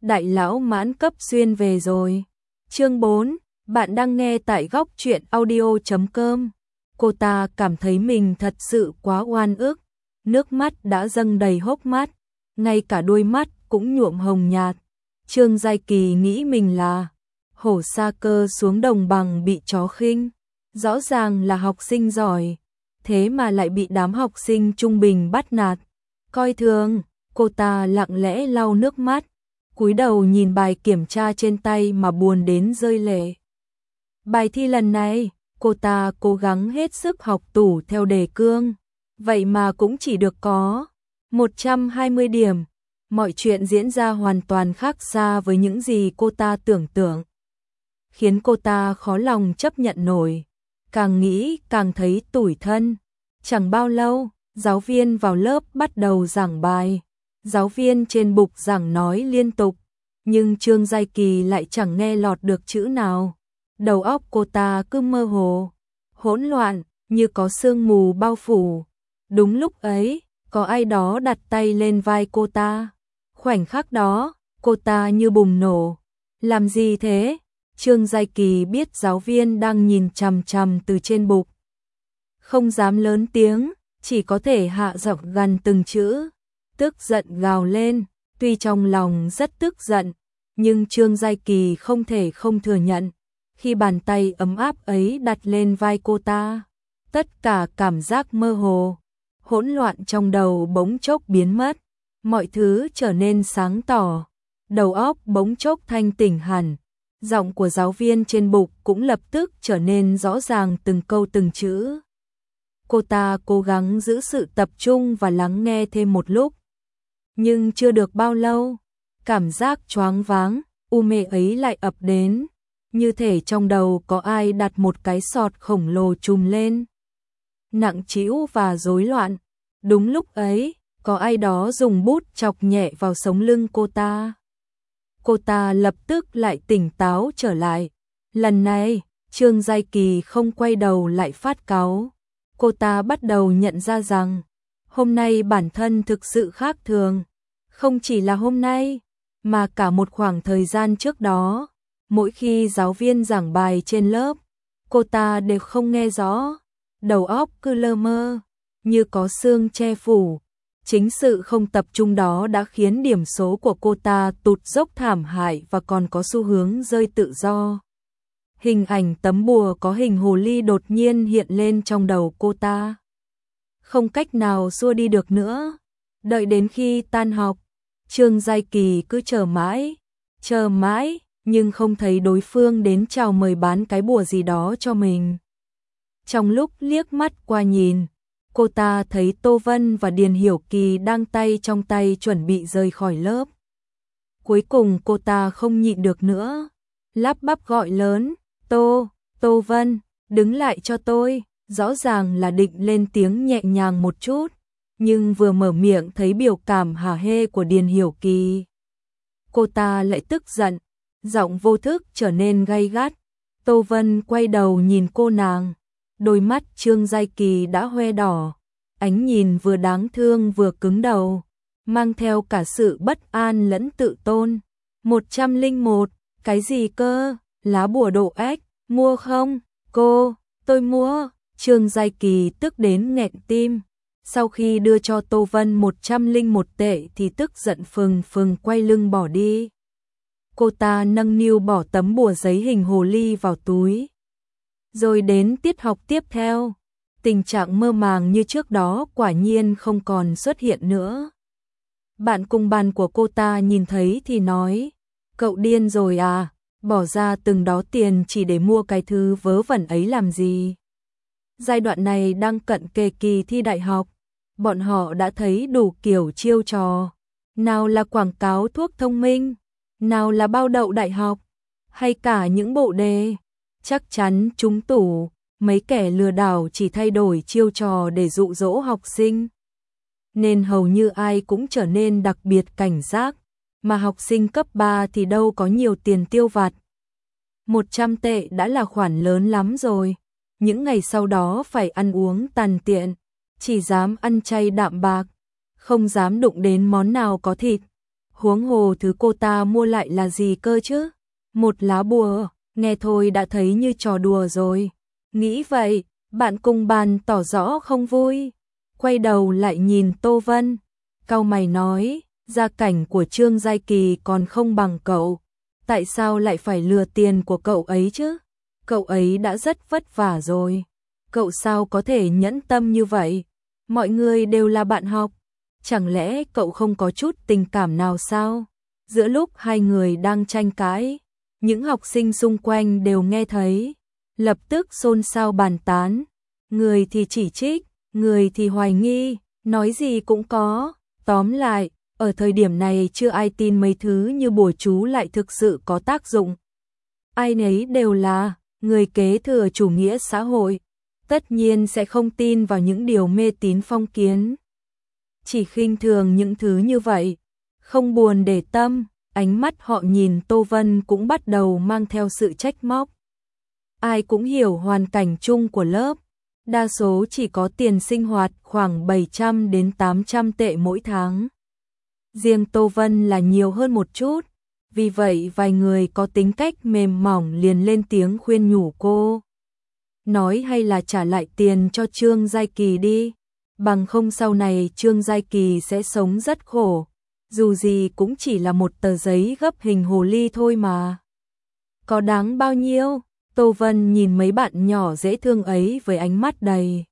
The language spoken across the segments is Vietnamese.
đại lão mãn cấp xuyên về rồi. Chương 4, bạn đang nghe tại góc truyện audio.com. Cô ta cảm thấy mình thật sự quá oan ức, nước mắt đã dâng đầy hốc mắt, ngay cả đôi mắt cũng nhuộm hồng nhạt. Trương Giai Kỳ nghĩ mình là hổ sa cơ xuống đồng bằng bị chó khinh, rõ ràng là học sinh giỏi, thế mà lại bị đám học sinh trung bình bắt nạt, coi thường. Cô ta lặng lẽ lau nước mắt, cúi đầu nhìn bài kiểm tra trên tay mà buồn đến rơi lệ. Bài thi lần này, cô ta cố gắng hết sức học tủ theo đề cương, vậy mà cũng chỉ được có 120 điểm. Mọi chuyện diễn ra hoàn toàn khác xa với những gì cô ta tưởng tượng, khiến cô ta khó lòng chấp nhận nổi, càng nghĩ càng thấy tủi thân. Chẳng bao lâu, giáo viên vào lớp bắt đầu giảng bài. Giáo viên trên bục giảng nói liên tục, nhưng Trương Giai Kỳ lại chẳng nghe lọt được chữ nào. Đầu óc cô ta cứ mơ hồ, hỗn loạn, như có sương mù bao phủ. Đúng lúc ấy, có ai đó đặt tay lên vai cô ta. Khoảnh khắc đó, cô ta như bùng nổ. Làm gì thế? Trương Giai Kỳ biết giáo viên đang nhìn chằm chằm từ trên bục. Không dám lớn tiếng, chỉ có thể hạ giọng gằn từng chữ. Tức giận gào lên, tuy trong lòng rất tức giận, nhưng Trương Giai Kỳ không thể không thừa nhận. Khi bàn tay ấm áp ấy đặt lên vai cô ta, tất cả cảm giác mơ hồ, hỗn loạn trong đầu bỗng chốc biến mất, mọi thứ trở nên sáng tỏ, đầu óc bỗng chốc thanh tỉnh hẳn. Giọng của giáo viên trên bục cũng lập tức trở nên rõ ràng từng câu từng chữ. Cô ta cố gắng giữ sự tập trung và lắng nghe thêm một lúc. Nhưng chưa được bao lâu, cảm giác choáng váng, u mê ấy lại ập đến, như thể trong đầu có ai đặt một cái sọt khổng lồ trùm lên. Nặng trĩu và rối loạn. Đúng lúc ấy, có ai đó dùng bút chọc nhẹ vào sống lưng cô ta. Cô ta lập tức lại tỉnh táo trở lại. Lần này, Trương Giai Kỳ không quay đầu lại phát cáu. Cô ta bắt đầu nhận ra rằng, hôm nay bản thân thực sự khác thường. Không chỉ là hôm nay, mà cả một khoảng thời gian trước đó. Mỗi khi giáo viên giảng bài trên lớp, cô ta đều không nghe rõ. Đầu óc cứ lơ mơ, như có sương che phủ. Chính sự không tập trung đó đã khiến điểm số của cô ta tụt dốc thảm hại và còn có xu hướng rơi tự do. Hình ảnh tấm bùa có hình hồ ly đột nhiên hiện lên trong đầu cô ta. Không cách nào xua đi được nữa. Đợi đến khi tan học, Trương Giai Kỳ cứ chờ mãi, nhưng không thấy đối phương đến chào mời bán cái bùa gì đó cho mình. Trong lúc liếc mắt qua nhìn, cô ta thấy Tô Vân và Điền Hiểu Kỳ đang tay trong tay chuẩn bị rời khỏi lớp. Cuối cùng cô ta không nhịn được nữa, lắp bắp gọi lớn, Tô Vân, đứng lại cho tôi. Rõ ràng là định lên tiếng nhẹ nhàng một chút, nhưng vừa mở miệng thấy biểu cảm hả hê của Điền Hiểu Kỳ, cô ta lại tức giận, giọng vô thức trở nên gay gắt. Tô Vân quay đầu nhìn cô nàng, đôi mắt Trương Giai Kỳ đã hoe đỏ, ánh nhìn vừa đáng thương vừa cứng đầu, mang theo cả sự bất an lẫn tự tôn. 101, cái gì cơ? Lá bùa độ ếch, mua không? Cô, tôi mua. Trương Giai Kỳ tức đến nghẹn tim. Sau khi đưa cho Tô Vân 101 tệ thì tức giận phừng phừng quay lưng bỏ đi. Cô ta nâng niu bỏ tấm bùa giấy hình hồ ly vào túi. Rồi đến tiết học tiếp theo, tình trạng mơ màng như trước đó quả nhiên không còn xuất hiện nữa. Bạn cùng bàn của cô ta nhìn thấy thì nói, cậu điên rồi à, bỏ ra từng đó tiền chỉ để mua cái thứ vớ vẩn ấy làm gì. Giai đoạn này đang cận kề kỳ thi đại học, bọn họ đã thấy đủ kiểu chiêu trò. Nào là quảng cáo thuốc thông minh, nào là bao đậu đại học, hay cả những bộ đề chắc chắn trúng tủ. Mấy kẻ lừa đảo chỉ thay đổi chiêu trò để dụ dỗ học sinh, nên hầu như ai cũng trở nên đặc biệt cảnh giác, mà học sinh cấp 3 thì đâu có nhiều tiền tiêu vặt. 100 tệ đã là khoản lớn lắm rồi. Những ngày sau đó phải ăn uống tàn tiện, chỉ dám ăn chay đạm bạc, không dám đụng đến món nào có thịt. huống hồ thứ cô ta mua lại là gì cơ chứ? Một lá bùa, nghe thôi đã thấy như trò đùa rồi. Nghĩ vậy, bạn cùng bàn tỏ rõ không vui. Quay đầu lại nhìn Tô Vân, cau mày nói, gia cảnh của Trương Giai Kỳ còn không bằng cậu. Tại sao lại phải lừa tiền của cậu ấy chứ? Cậu ấy đã rất vất vả rồi. Cậu sao có thể nhẫn tâm như vậy? Mọi người đều là bạn học. Chẳng lẽ cậu không có chút tình cảm nào sao? Giữa lúc hai người đang tranh cãi, những học sinh xung quanh đều nghe thấy, lập tức xôn xao bàn tán. Người thì chỉ trích, người thì hoài nghi, nói gì cũng có. Tóm lại, ở thời điểm này chưa ai tin mấy thứ như bùa chú lại thực sự có tác dụng. Ai nấy đều là người kế thừa chủ nghĩa xã hội, tất nhiên sẽ không tin vào những điều mê tín phong kiến. Chỉ khinh thường những thứ như vậy, không buồn để tâm, ánh mắt họ nhìn Tô Vân cũng bắt đầu mang theo sự trách móc. Ai cũng hiểu hoàn cảnh chung của lớp, đa số chỉ có tiền sinh hoạt khoảng 700 đến 800 tệ mỗi tháng. Riêng Tô Vân là nhiều hơn một chút, vì vậy vài người có tính cách mềm mỏng liền lên tiếng khuyên nhủ cô. Nói hay là trả lại tiền cho Trương Giai Kỳ đi, bằng không sau này Trương Giai Kỳ sẽ sống rất khổ, dù gì cũng chỉ là một tờ giấy gấp hình hồ ly thôi mà. Có đáng bao nhiêu? Tô Vân nhìn mấy bạn nhỏ dễ thương ấy với ánh mắt đầy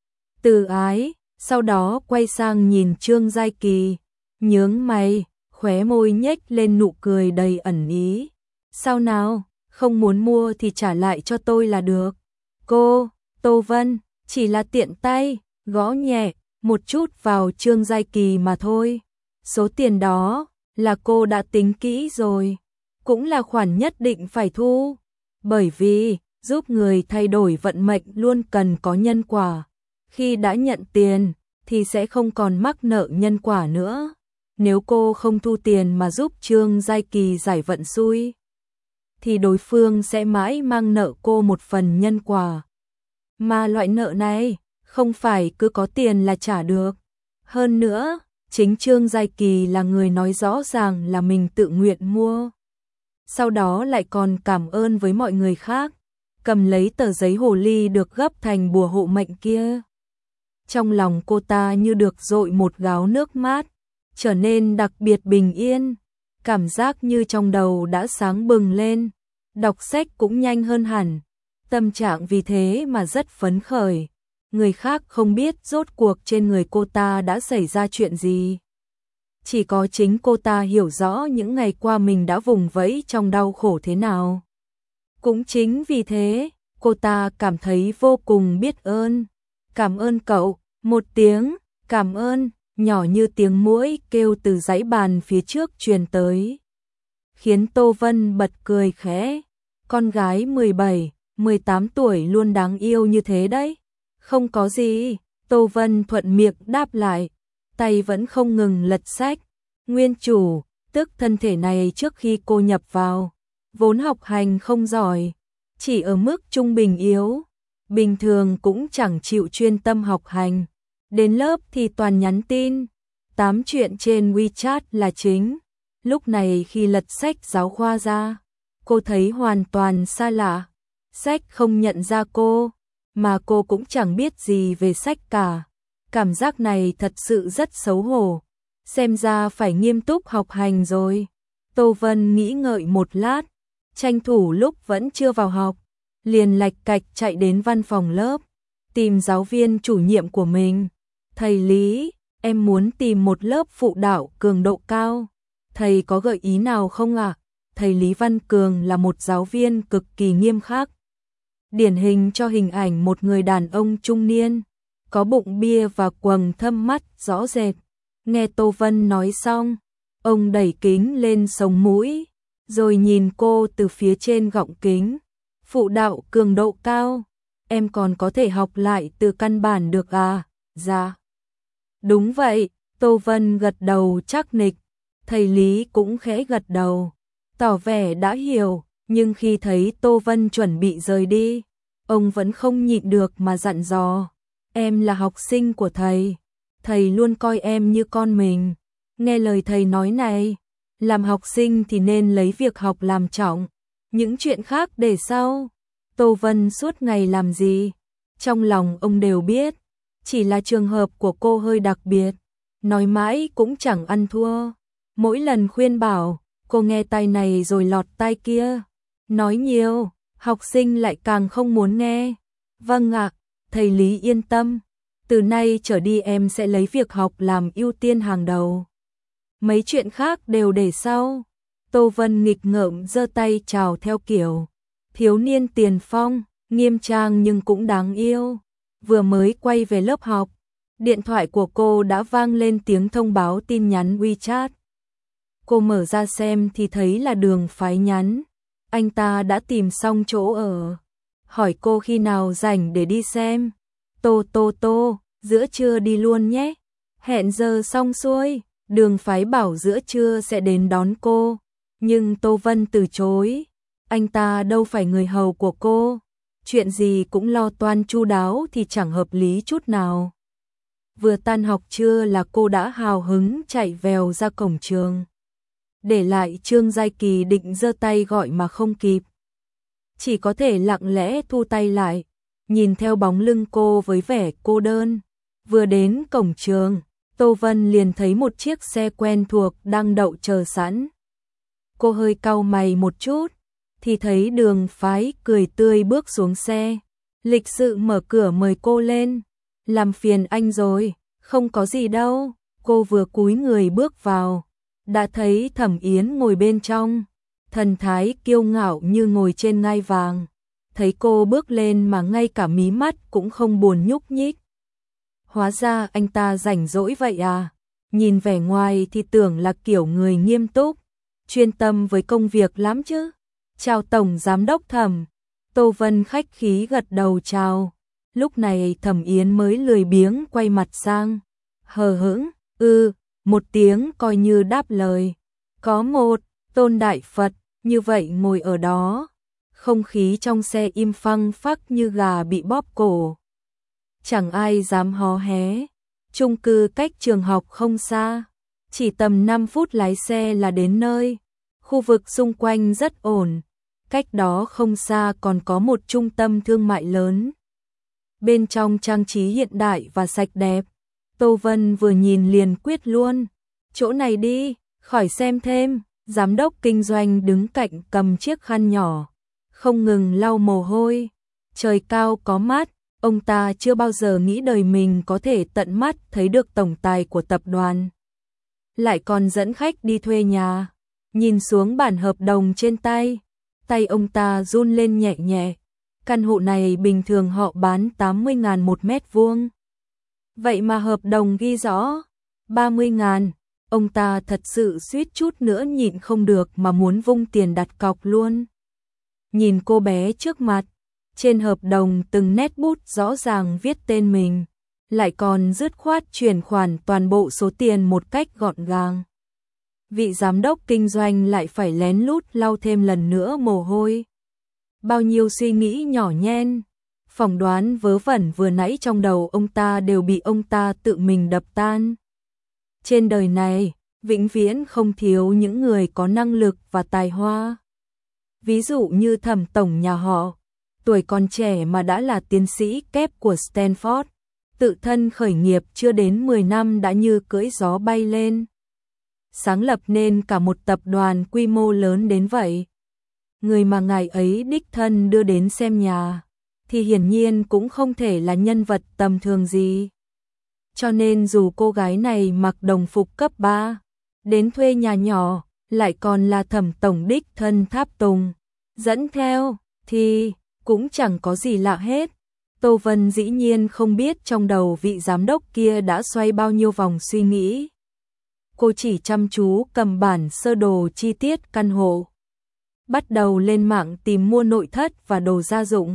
từ ái, sau đó quay sang nhìn Trương Giai Kỳ, nhướng mày, khóe môi nhếch lên nụ cười đầy ẩn ý. Sao nào, không muốn mua thì trả lại cho tôi là được. Cô, Tô Vân, chỉ là tiện tay, gõ nhẹ, một chút vào Trương Giai Kỳ mà thôi. Số tiền đó là cô đã tính kỹ rồi, cũng là khoản nhất định phải thu. Bởi vì, giúp người thay đổi vận mệnh luôn cần có nhân quả. Khi đã nhận tiền, thì sẽ không còn mắc nợ nhân quả nữa. Nếu cô không thu tiền mà giúp Trương Giai Kỳ giải vận xui, thì đối phương sẽ mãi mang nợ cô một phần nhân quả. Mà loại nợ này, không phải cứ có tiền là trả được. Hơn nữa, chính Trương Giai Kỳ là người nói rõ ràng là mình tự nguyện mua. Sau đó lại còn cảm ơn với mọi người khác, cầm lấy tờ giấy hồ ly được gấp thành bùa hộ mệnh kia. Trong lòng cô ta như được dội một gáo nước mát, trở nên đặc biệt bình yên, cảm giác như trong đầu đã sáng bừng lên, đọc sách cũng nhanh hơn hẳn, tâm trạng vì thế mà rất phấn khởi. Người khác không biết rốt cuộc trên người cô ta đã xảy ra chuyện gì. Chỉ có chính cô ta hiểu rõ những ngày qua mình đã vùng vẫy trong đau khổ thế nào. Cũng chính vì thế, cô ta cảm thấy vô cùng biết ơn. Cảm ơn cậu, một tiếng, cảm ơn, nhỏ như tiếng muỗi kêu từ dãy bàn phía trước truyền tới. Khiến Tô Vân bật cười khẽ, con gái 17, 18 tuổi luôn đáng yêu như thế đấy. Không có gì, Tô Vân thuận miệng đáp lại, tay vẫn không ngừng lật sách. Nguyên chủ, tức thân thể này trước khi cô nhập vào, vốn học hành không giỏi, chỉ ở mức trung bình yếu, bình thường cũng chẳng chịu chuyên tâm học hành, đến lớp thì toàn nhắn tin, tám chuyện trên WeChat là chính. Lúc này khi lật sách giáo khoa ra, cô thấy hoàn toàn xa lạ, sách không nhận ra cô, mà cô cũng chẳng biết gì về sách cả. Cảm giác này thật sự rất xấu hổ, xem ra phải nghiêm túc học hành rồi. Tô Vân nghĩ ngợi một lát, tranh thủ lúc vẫn chưa vào học, liền lạch cạch chạy đến văn phòng lớp, tìm giáo viên chủ nhiệm của mình. Thầy Lý, em muốn tìm một lớp phụ đạo cường độ cao, thầy có gợi ý nào không ạ? Thầy Lý Văn Cường là một giáo viên cực kỳ nghiêm khắc, điển hình cho hình ảnh một người đàn ông trung niên, có bụng bia và quầng thâm mắt rõ rệt. Nghe Tô Vân nói xong, ông đẩy kính lên sống mũi, rồi nhìn cô từ phía trên gọng kính. Phụ đạo cường độ cao, em còn có thể học lại từ căn bản được à? Dạ. Đúng vậy, Tô Vân gật đầu chắc nịch. Thầy Lý cũng khẽ gật đầu, tỏ vẻ đã hiểu, nhưng khi thấy Tô Vân chuẩn bị rời đi, ông vẫn không nhịn được mà dặn dò. Em là học sinh của thầy luôn coi em như con mình. Nghe lời thầy nói này, Làm học sinh thì nên lấy việc học làm trọng, những chuyện khác để sau. Tô Vân suốt ngày làm gì? Trong lòng ông đều biết, chỉ là trường hợp của cô hơi đặc biệt, nói mãi cũng chẳng ăn thua. Mỗi lần khuyên bảo, cô nghe tai này rồi lọt tai kia. Nói nhiều, học sinh lại càng không muốn nghe. Vâng ạ, thầy Lý yên tâm. Từ nay trở đi em sẽ lấy việc học làm ưu tiên hàng đầu. Mấy chuyện khác đều để sau. Tô Vân nghịch ngợm giơ tay chào theo kiểu thiếu niên tiền phong, nghiêm trang nhưng cũng đáng yêu. Vừa mới quay về lớp học, điện thoại của cô đã vang lên tiếng thông báo tin nhắn WeChat. Cô mở ra xem thì thấy là Đường Phái nhắn. Anh ta đã tìm xong chỗ ở, hỏi cô khi nào rảnh để đi xem. Tô, giữa trưa đi luôn nhé. Hẹn giờ xong xuôi, Đường Phái bảo giữa trưa sẽ đến đón cô, nhưng Tô Vân từ chối. Anh ta đâu phải người hầu của cô, chuyện gì cũng lo toan chu đáo thì chẳng hợp lý chút nào. Vừa tan học trưa là cô đã hào hứng chạy vèo ra cổng trường. Để lại Trương Giai Kỳ định giơ tay gọi mà không kịp. Chỉ có thể lặng lẽ thu tay lại, nhìn theo bóng lưng cô với vẻ cô đơn. Vừa đến cổng trường, Tô Vân liền thấy một chiếc xe quen thuộc đang đậu chờ sẵn. Cô hơi cau mày một chút, thì thấy Đường Phái cười tươi bước xuống xe, lịch sự mở cửa mời cô lên. Làm phiền anh rồi, không có gì đâu. Cô vừa cúi người bước vào, đã thấy Thẩm Yến ngồi bên trong, thần thái kiêu ngạo như ngồi trên ngai vàng. Thấy cô bước lên mà ngay cả mí mắt cũng không buồn nhúc nhích. Hóa ra anh ta rảnh rỗi vậy à? Nhìn vẻ ngoài thì tưởng là kiểu người nghiêm túc, chuyên tâm với công việc lắm chứ. Chào Tổng Giám đốc Thẩm. Tô Vân khách khí gật đầu chào. Lúc này Thẩm Yến mới lười biếng quay mặt sang, hờ hững, một tiếng coi như đáp lời. Có một, Tôn Đại Phật, như vậy ngồi ở đó. Không khí trong xe im phăng phắc như gà bị bóp cổ. Chẳng ai dám hó hé. Chung cư cách trường học không xa, chỉ tầm 5 phút lái xe là đến nơi. Khu vực xung quanh rất ổn, cách đó không xa còn có một trung tâm thương mại lớn. Bên trong trang trí hiện đại và sạch đẹp. Tô Vân vừa nhìn liền quyết luôn. Chỗ này đi, khỏi xem thêm. Giám đốc kinh doanh đứng cạnh cầm chiếc khăn nhỏ, không ngừng lau mồ hôi. Trời cao có mắt, ông ta chưa bao giờ nghĩ đời mình có thể tận mắt thấy được tổng tài của tập đoàn. Lại còn dẫn khách đi thuê nhà. Nhìn xuống bản hợp đồng trên tay, tay ông ta run lên nhẹ nhẹ. Căn hộ này bình thường họ bán 80.000 một mét vuông. Vậy mà hợp đồng ghi rõ 30.000. Ông ta thật sự suýt chút nữa nhịn không được mà muốn vung tiền đặt cọc luôn. Nhìn cô bé trước mặt, trên hợp đồng từng nét bút rõ ràng viết tên mình, lại còn dứt khoát chuyển khoản toàn bộ số tiền một cách gọn gàng. Vị giám đốc kinh doanh lại phải lén lút lau thêm lần nữa mồ hôi. Bao nhiêu suy nghĩ nhỏ nhen, phỏng đoán vớ vẩn vừa nãy trong đầu ông ta đều bị ông ta tự mình đập tan. Trên đời này, vĩnh viễn không thiếu những người có năng lực và tài hoa. Ví dụ như Thẩm tổng nhà họ, tuổi còn trẻ mà đã là tiến sĩ kép của Stanford, tự thân khởi nghiệp chưa đến 10 năm đã như cưỡi gió bay lên. Sáng lập nên cả một tập đoàn quy mô lớn đến vậy. Người mà ngài ấy đích thân đưa đến xem nhà, thì hiển nhiên cũng không thể là nhân vật tầm thường gì. Cho nên dù cô gái này mặc đồng phục cấp 3, đến thuê nhà nhỏ, lại còn là Thẩm tổng đích thân tháp tùng dẫn theo, thì cũng chẳng có gì lạ hết. Tô Vân dĩ nhiên không biết trong đầu vị giám đốc kia đã xoay bao nhiêu vòng suy nghĩ. Cô chỉ chăm chú cầm bản sơ đồ chi tiết căn hộ, bắt đầu lên mạng tìm mua nội thất và đồ gia dụng.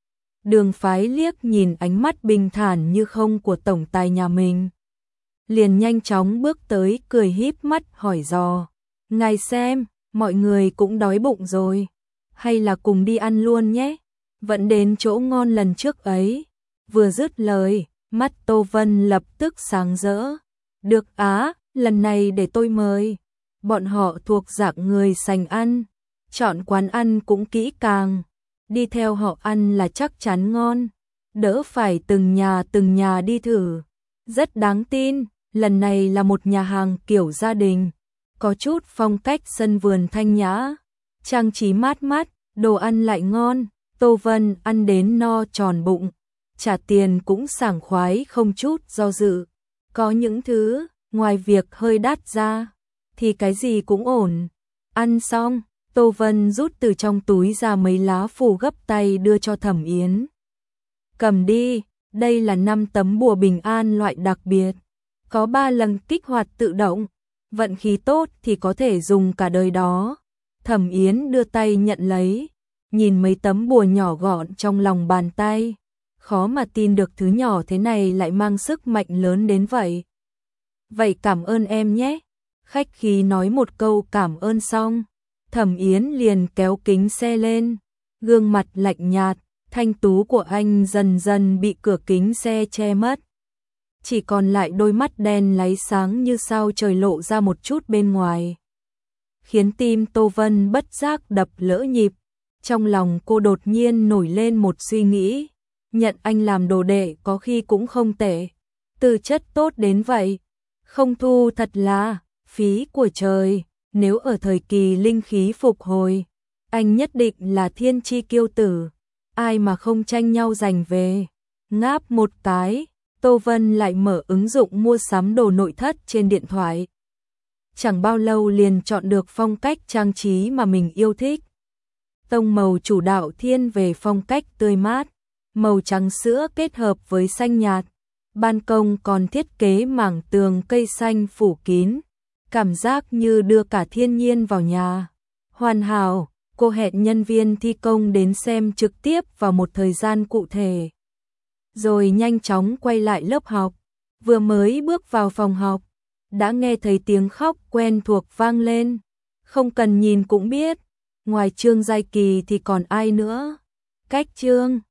Đường Phái liếc nhìn ánh mắt bình thản như không của tổng tài nhà mình, liền nhanh chóng bước tới cười híp mắt hỏi dò. Ngài xem, mọi người cũng đói bụng rồi, hay là cùng đi ăn luôn nhé, vẫn đến chỗ ngon lần trước ấy. Vừa dứt lời, mắt Tô Vân lập tức sáng rỡ. Được á, lần này để tôi mời. bọn họ thuộc dạng người sành ăn, chọn quán ăn cũng kỹ càng, đi theo họ ăn là chắc chắn ngon, đỡ phải từng nhà đi thử. Rất đáng tin, lần này là một nhà hàng kiểu gia đình, có chút phong cách sân vườn thanh nhã, trang trí mát mắt, đồ ăn lại ngon. Tô Vân ăn đến no tròn bụng, trả tiền cũng sảng khoái không chút do dự. Có những thứ, ngoài việc hơi đắt ra, thì cái gì cũng ổn. Ăn xong, Tô Vân rút từ trong túi ra mấy lá phù gấp tay đưa cho Thẩm Yến. Cầm đi, đây là 5 tấm bùa bình an loại đặc biệt, có 3 lần kích hoạt tự động, vận khí tốt thì có thể dùng cả đời đó. Thẩm Yến đưa tay nhận lấy, nhìn mấy tấm bùa nhỏ gọn trong lòng bàn tay, khó mà tin được thứ nhỏ thế này lại mang sức mạnh lớn đến vậy. Vậy cảm ơn em nhé. Khách khí nói một câu cảm ơn xong, Thẩm Yến liền kéo kính xe lên, gương mặt lạnh nhạt, thanh tú của anh dần dần bị cửa kính xe che mất. Chỉ còn lại đôi mắt đen láy sáng như sao trời lộ ra một chút bên ngoài, khiến tim Tô Vân bất giác đập lỡ nhịp. Trong lòng cô đột nhiên nổi lên một suy nghĩ, nhận anh làm đồ đệ có khi cũng không tệ, tư chất tốt đến vậy, không thu thật là phí của trời. Nếu ở thời kỳ linh khí phục hồi, anh nhất định là thiên chi kiêu tử, ai mà không tranh nhau giành về. Ngáp một cái, Tô Vân lại mở ứng dụng mua sắm đồ nội thất trên điện thoại. Chẳng bao lâu liền chọn được phong cách trang trí mà mình yêu thích. Tông màu chủ đạo thiên về phong cách tươi mát, màu trắng sữa kết hợp với xanh nhạt. Ban công còn thiết kế mảng tường cây xanh phủ kín, cảm giác như đưa cả thiên nhiên vào nhà. Hoàn hảo, cô hẹn nhân viên thi công đến xem trực tiếp vào một thời gian cụ thể, rồi nhanh chóng quay lại lớp học. Vừa mới bước vào phòng học, đã nghe thấy tiếng khóc quen thuộc vang lên. Không cần nhìn cũng biết, ngoài Trương Giai Kỳ thì còn ai nữa. Cách Trương